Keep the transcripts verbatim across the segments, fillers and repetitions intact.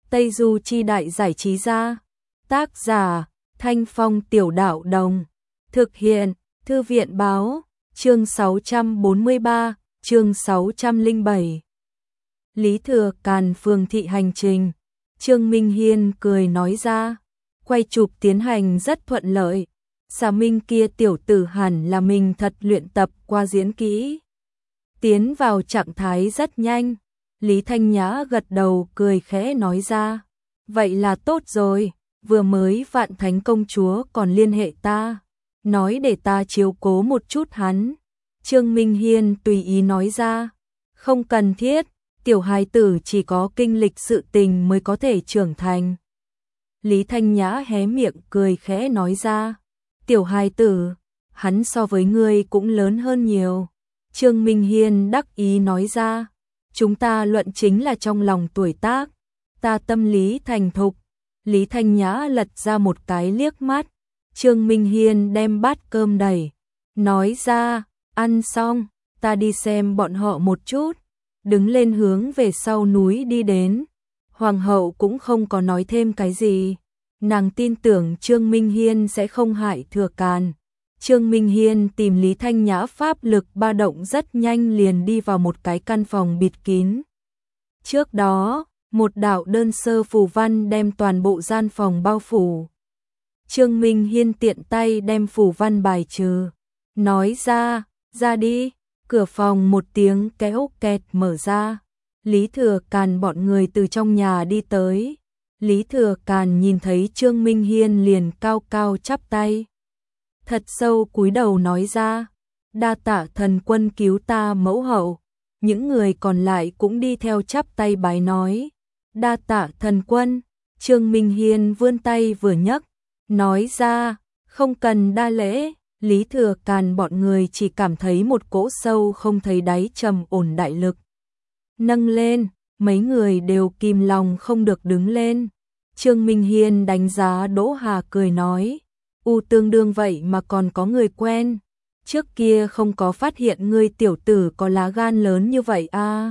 Tây Du Chi Đại Giải Trí Gia. Tác giả Thanh Phong Tiểu Đạo Đồng. Thực hiện Thư viện Báo. Chương sáu trăm bốn mươi ba, chương sáu trăm lẻ bảy. Lý Thừa Càn phường thị hành trình. Trương Minh Hiên cười nói ra. Quay chụp tiến hành rất thuận lợi. Xà Minh kia tiểu tử hẳn là mình thật luyện tập qua diễn kỹ. Tiến vào trạng thái rất nhanh. Lý Thanh Nhã gật đầu cười khẽ nói ra. Vậy là tốt rồi, vừa mới Vạn Thánh công chúa còn liên hệ ta, nói để ta chiếu cố một chút hắn. Trương Minh Hiên tùy ý nói ra. Không cần thiết, tiểu hài tử chỉ có kinh lịch sự tình mới có thể trưởng thành. Lý Thanh Nhã hé miệng cười khẽ nói ra. Tiểu hài tử, hắn so với ngươi cũng lớn hơn nhiều. Trương Minh Hiên đắc ý nói ra. Chúng ta luận chính là trong lòng tuổi tác, ta tâm lý thành thục. Lý Thanh Nhã lật ra một cái liếc mắt. Trương Minh Hiên đem bát cơm đầy, nói ra, ăn xong, ta đi xem bọn họ một chút. Đứng lên hướng về sau núi đi đến. Hoàng hậu cũng không có nói thêm cái gì. Nàng tin tưởng Trương Minh Hiên sẽ không hại Thừa Càn. Trương Minh Hiên tìm Lý Thanh Nhã pháp lực ba động rất nhanh liền đi vào một cái căn phòng bịt kín. Trước đó, một đạo đơn sơ phù văn đem toàn bộ gian phòng bao phủ. Trương Minh Hiên tiện tay đem phù văn bài trừ. Nói ra, ra đi. Cửa phòng một tiếng kéo kẹt mở ra. Lý Thừa Càn bọn người từ trong nhà đi tới. Lý Thừa Càn nhìn thấy Trương Minh Hiên liền cao cao chắp tay. Thật sâu cúi đầu nói ra. Đa tạ thần quân cứu ta mẫu hậu. Những người còn lại cũng đi theo chắp tay bái nói. Đa tạ thần quân. Trương Minh Hiên vươn tay vừa nhấc, nói ra, không cần đa lễ. Lý Thừa Càn bọn người chỉ cảm thấy một cỗ sâu không thấy đáy trầm ổn đại lực nâng lên, mấy người đều kìm lòng không được đứng lên. Trương Minh Hiên đánh giá Đỗ Hà cười nói, u tương đương vậy mà còn có người quen, trước kia không có phát hiện ngươi tiểu tử có lá gan lớn như vậy a. À.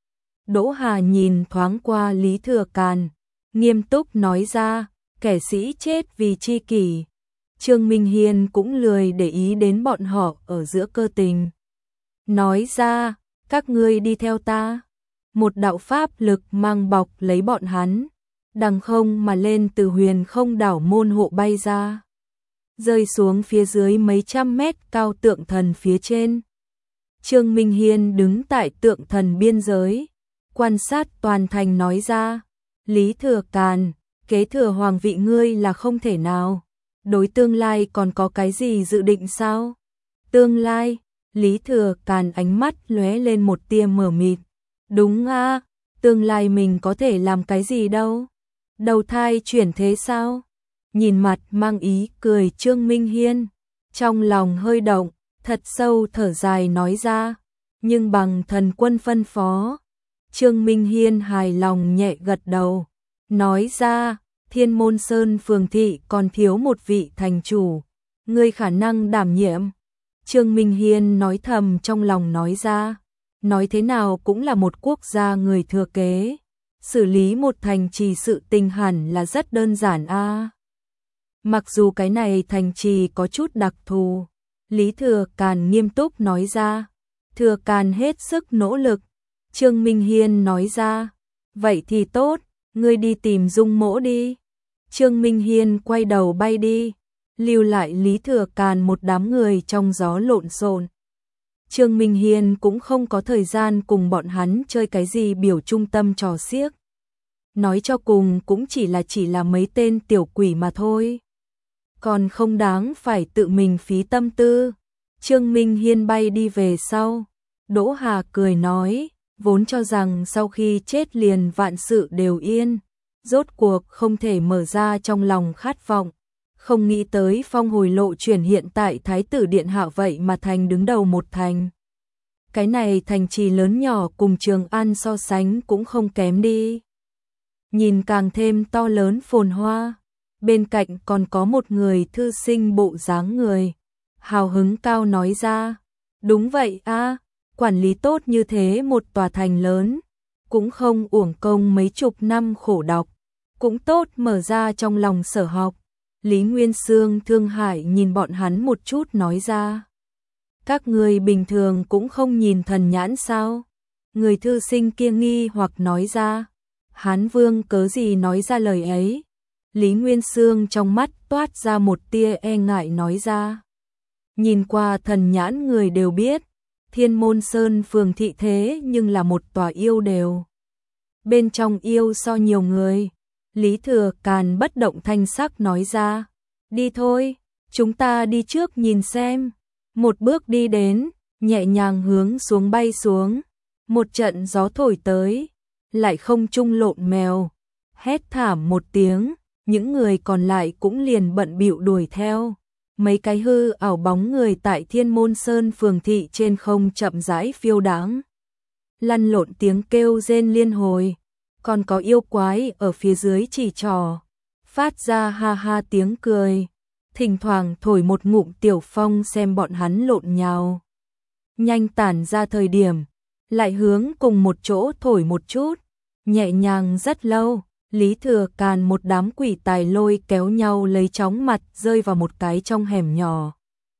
Đỗ Hà nhìn thoáng qua Lý Thừa Càn, nghiêm túc nói ra, kẻ sĩ chết vì chi kỷ. Trương Minh Hiên cũng lười để ý đến bọn họ ở giữa cơ tình. Nói ra, các ngươi đi theo ta. Một đạo pháp lực mang bọc lấy bọn hắn, đằng không mà lên từ huyền không đảo môn hộ bay ra, rơi xuống phía dưới mấy trăm mét cao tượng thần phía trên. Trương Minh Hiên đứng tại tượng thần biên giới, quan sát toàn thành nói ra, Lý Thừa Càn, kế thừa hoàng vị ngươi là không thể nào. Đối tương lai còn có cái gì dự định sao? Tương lai, Lý Thừa Càn ánh mắt lóe lên một tia mờ mịt. Đúng a, tương lai mình có thể làm cái gì đâu? Đầu thai chuyển thế sao? Nhìn mặt mang ý cười Trương Minh Hiên, trong lòng hơi động, thật sâu thở dài nói ra, nhưng bằng thần quân phân phó. Trương Minh Hiên hài lòng nhẹ gật đầu, nói ra, Thiên Môn Sơn phường thị còn thiếu một vị thành chủ, ngươi khả năng đảm nhiệm. Trương Minh Hiên nói thầm trong lòng nói ra, nói thế nào cũng là một quốc gia người thừa kế, xử lý một thành trì sự tình hẳn là rất đơn giản a. À. Mặc dù cái này thành trì có chút đặc thù, Lý Thừa Càn nghiêm túc nói ra, Thừa Càn hết sức nỗ lực. Trương Minh Hiên nói ra, vậy thì tốt, ngươi đi tìm Dung Mỗ đi. Trương Minh Hiên quay đầu bay đi, lưu lại Lý Thừa Càn một đám người trong gió lộn xộn. Trương Minh Hiên cũng không có thời gian cùng bọn hắn chơi cái gì biểu trung tâm trò xiếc. Nói cho cùng cũng chỉ là chỉ là mấy tên tiểu quỷ mà thôi. Còn không đáng phải tự mình phí tâm tư. Trương Minh Hiên bay đi về sau. Đỗ Hà cười nói, vốn cho rằng sau khi chết liền vạn sự đều yên. Rốt cuộc không thể mở ra trong lòng khát vọng. Không nghĩ tới phong hồi lộ chuyển hiện tại Thái tử Điện Hạ vậy mà thành đứng đầu một thành. Cái này thành trì lớn nhỏ cùng Trường An so sánh cũng không kém đi. Nhìn càng thêm to lớn phồn hoa. Bên cạnh còn có một người thư sinh bộ dáng người. Hào hứng cao nói ra. Đúng vậy a, quản lý tốt như thế một tòa thành lớn. Cũng không uổng công mấy chục năm khổ đọc. cũng tốt mở ra trong lòng Sở Học. Lý Nguyên Xương thương hại nhìn bọn hắn một chút nói ra. Các người bình thường cũng không nhìn thần nhãn sao? Người thư sinh kia nghi hoặc nói ra. Hán Vương cớ gì nói ra lời ấy? Lý Nguyên Xương trong mắt toát ra một tia e ngại nói ra. Nhìn qua thần nhãn người đều biết, Thiên Môn Sơn phường thị thế nhưng là một tòa yêu đều. Bên trong yêu so nhiều người. Lý Thừa Càn bất động thanh sắc nói ra. Đi thôi, chúng ta đi trước nhìn xem. Một bước đi đến, nhẹ nhàng hướng xuống bay xuống. Một trận gió thổi tới, lại không trung lộn mèo. Hét thảm một tiếng, những người còn lại cũng liền bận bịu đuổi theo. Mấy cái hư ảo bóng người tại Thiên Môn Sơn phường thị trên không chậm rãi phiêu đãng. Lăn lộn tiếng kêu rên liên hồi. Còn có yêu quái ở phía dưới chỉ trỏ, phát ra ha ha tiếng cười, thỉnh thoảng thổi một ngụm tiểu phong xem bọn hắn lộn nhào. Nhanh tản ra thời điểm, lại hướng cùng một chỗ thổi một chút, nhẹ nhàng rất lâu, Lý Thừa Càn một đám quỷ tài lôi kéo nhau lấy chóng mặt rơi vào một cái trong hẻm nhỏ.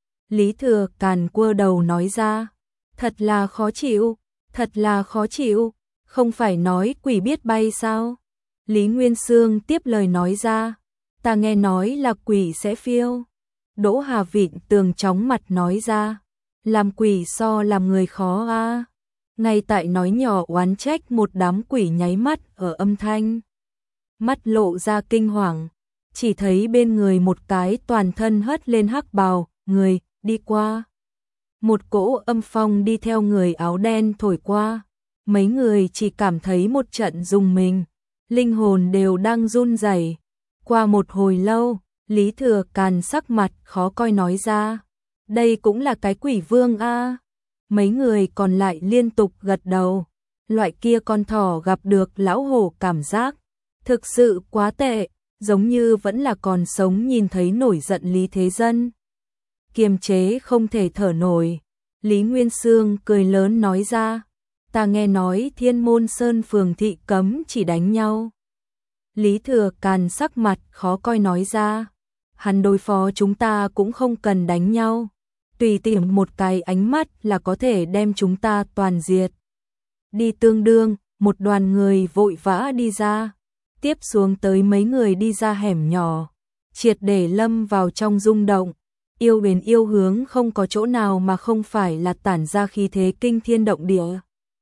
Lý Thừa Càn quơ đầu nói ra, thật là khó chịu, thật là khó chịu. Không phải nói quỷ biết bay sao? Lý Nguyên Xương tiếp lời nói ra. Ta nghe nói là quỷ sẽ phiêu. Đỗ Hà vịn tường chóng mặt nói ra. Làm quỷ so làm người khó a. À. Ngay tại nói nhỏ oán trách một đám quỷ nháy mắt ở âm thanh. Mắt lộ ra kinh hoàng. Chỉ thấy bên người một cái toàn thân hất lên hắc bào, người, đi qua. Một cỗ âm phong đi theo người áo đen thổi qua. Mấy người chỉ cảm thấy một trận rùng mình, linh hồn đều đang run rẩy. Qua một hồi lâu, Lý Thừa Càn sắc mặt khó coi nói ra, đây cũng là cái quỷ vương a. À. Mấy người còn lại liên tục gật đầu, loại kia con thỏ gặp được lão hổ cảm giác, thực sự quá tệ, giống như vẫn là còn sống nhìn thấy nổi giận Lý Thế Dân. Kiềm chế không thể thở nổi, Lý Nguyên Xương cười lớn nói ra. Ta nghe nói Thiên Môn Sơn phường thị cấm chỉ đánh nhau. Lý Thừa Càn sắc mặt khó coi nói ra. Hắn đối phó chúng ta cũng không cần đánh nhau. Tùy tiện một cái ánh mắt là có thể đem chúng ta toàn diệt. Đi tương đương, một đoàn người vội vã đi ra. Tiếp xuống tới mấy người đi ra hẻm nhỏ. Triệt để lâm vào trong rung động. Yêu bền yêu hướng không có chỗ nào mà không phải là tản ra khí thế kinh thiên động địa.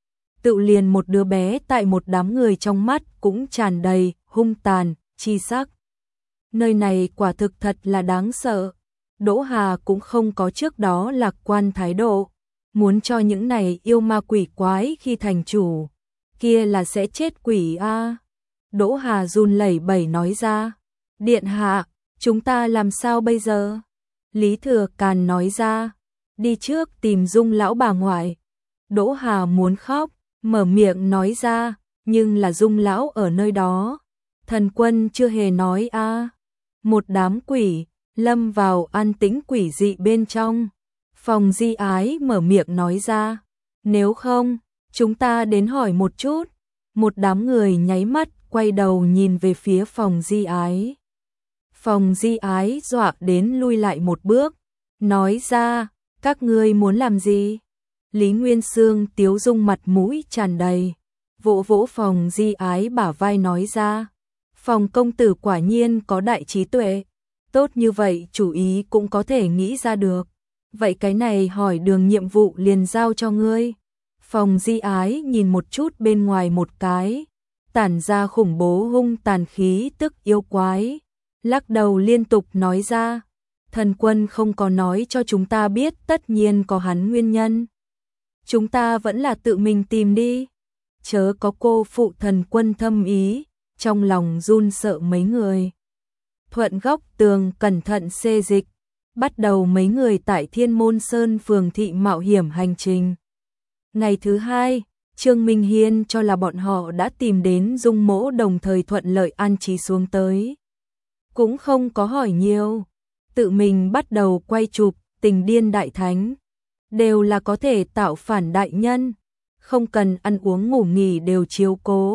Tự liền một đứa bé tại một đám người trong mắt cũng tràn đầy hung tàn, chi sắc. Nơi này quả thực thật là đáng sợ. Đỗ Hà cũng không có trước đó lạc quan thái độ, muốn cho những này yêu ma quỷ quái khi thành chủ, kia là sẽ chết quỷ a. À. Đỗ Hà run lẩy bẩy nói ra, điện hạ, chúng ta làm sao bây giờ? Lý Thừa Càn nói ra, đi trước tìm Dung lão bà ngoại. Đỗ Hà muốn khóc, mở miệng nói ra, nhưng là Dung lão ở nơi đó. Thần Quân chưa hề nói a. À. Một đám quỷ lâm vào an tĩnh quỷ dị bên trong. Phòng Di Ái mở miệng nói ra, nếu không, chúng ta đến hỏi một chút. Một đám người nháy mắt quay đầu nhìn về phía Phòng Di Ái. Phòng Di Ái dọa đến lui lại một bước, nói ra, các ngươi muốn làm gì? Lý Nguyên Xương tiếu dung mặt mũi tràn đầy, vỗ vỗ Phòng Di Ái bả vai nói ra, Phòng công tử quả nhiên có đại trí tuệ, tốt như vậy chủ ý cũng có thể nghĩ ra được, vậy cái này hỏi đường nhiệm vụ liền giao cho ngươi. Phòng Di Ái nhìn một chút bên ngoài một cái, tản ra khủng bố hung tàn khí tức yêu quái, lắc đầu liên tục nói ra, Thần Quân không có nói cho chúng ta biết, tất nhiên có hắn nguyên nhân. Chúng ta vẫn là tự mình tìm đi, chớ có cô phụ Thần Quân thâm ý, trong lòng run sợ mấy người. Thuận góc tường cẩn thận xê dịch, bắt đầu mấy người tại Thiên Môn Sơn phường thị mạo hiểm hành trình. Ngày thứ hai, Trương Minh Hiên cho là bọn họ đã tìm đến Dung Mỗ, đồng thời thuận lợi an trí xuống tới. Cũng không có hỏi nhiều, tự mình bắt đầu quay chụp Tình Điên Đại Thánh. Đều là có thể tạo phản đại nhân, không cần ăn uống ngủ nghỉ đều chiếu cố.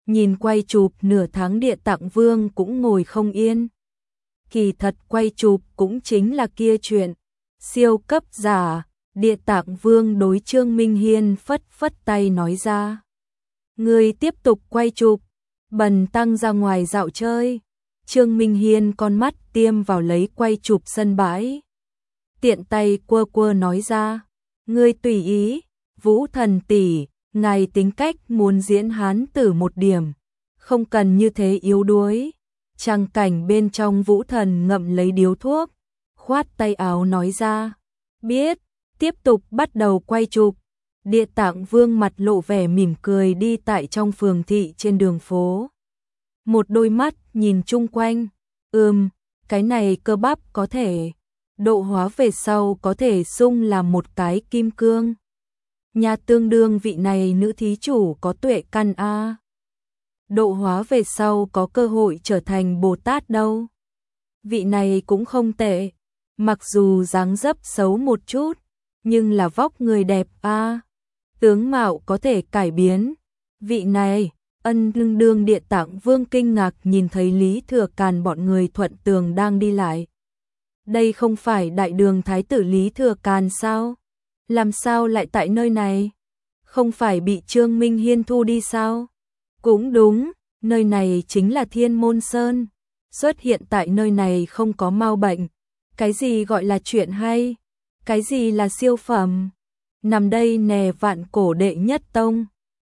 Nhìn quay chụp nửa tháng Địa Tạng Vương cũng ngồi không yên. Kỳ thật quay chụp cũng chính là kia chuyện. Siêu cấp giả, Địa Tạng Vương đối Trương Minh Hiên phất phất tay nói ra. Người tiếp tục quay chụp, bần tăng ra ngoài dạo chơi. Trương Minh Hiên con mắt tiêm vào lấy quay chụp sân bãi. Tiện tay quơ quơ nói ra. Ngươi tùy ý, Vũ Thần tỷ, ngài tính cách muốn diễn hán tử một điểm. Không cần như thế yếu đuối. Trang cảnh bên trong Vũ Thần ngậm lấy điếu thuốc. Khoát tay áo nói ra. Biết, tiếp tục bắt đầu quay chụp. Địa Tạng Vương mặt lộ vẻ mỉm cười đi tại trong phường thị trên đường phố. Một đôi mắt nhìn chung quanh. Ừm, cái này cơ bắp có thể độ hóa về sau có thể sung làm một cái kim cương. Nhà tương đương vị này nữ thí chủ có tuệ căn a. Độ hóa về sau có cơ hội trở thành Bồ Tát đâu. Vị này cũng không tệ, mặc dù dáng dấp xấu một chút, nhưng là vóc người đẹp a. Tướng mạo có thể cải biến. Vị này, ân đương đương Địa Tạng Vương kinh ngạc nhìn thấy Lý Thừa Càn bọn người thuận tường đang đi lại. Đây không phải đại đường thái tử Lý Thừa Càn sao? Làm sao lại tại nơi này? Không phải bị Trương Minh Hiên thu đi sao? Cũng đúng, nơi này chính là Thiên Môn Sơn. Xuất hiện tại nơi này không có mau bệnh. Cái gì gọi là chuyện hay? Cái gì là siêu phẩm? Nằm đây nè vạn cổ đệ nhất tông.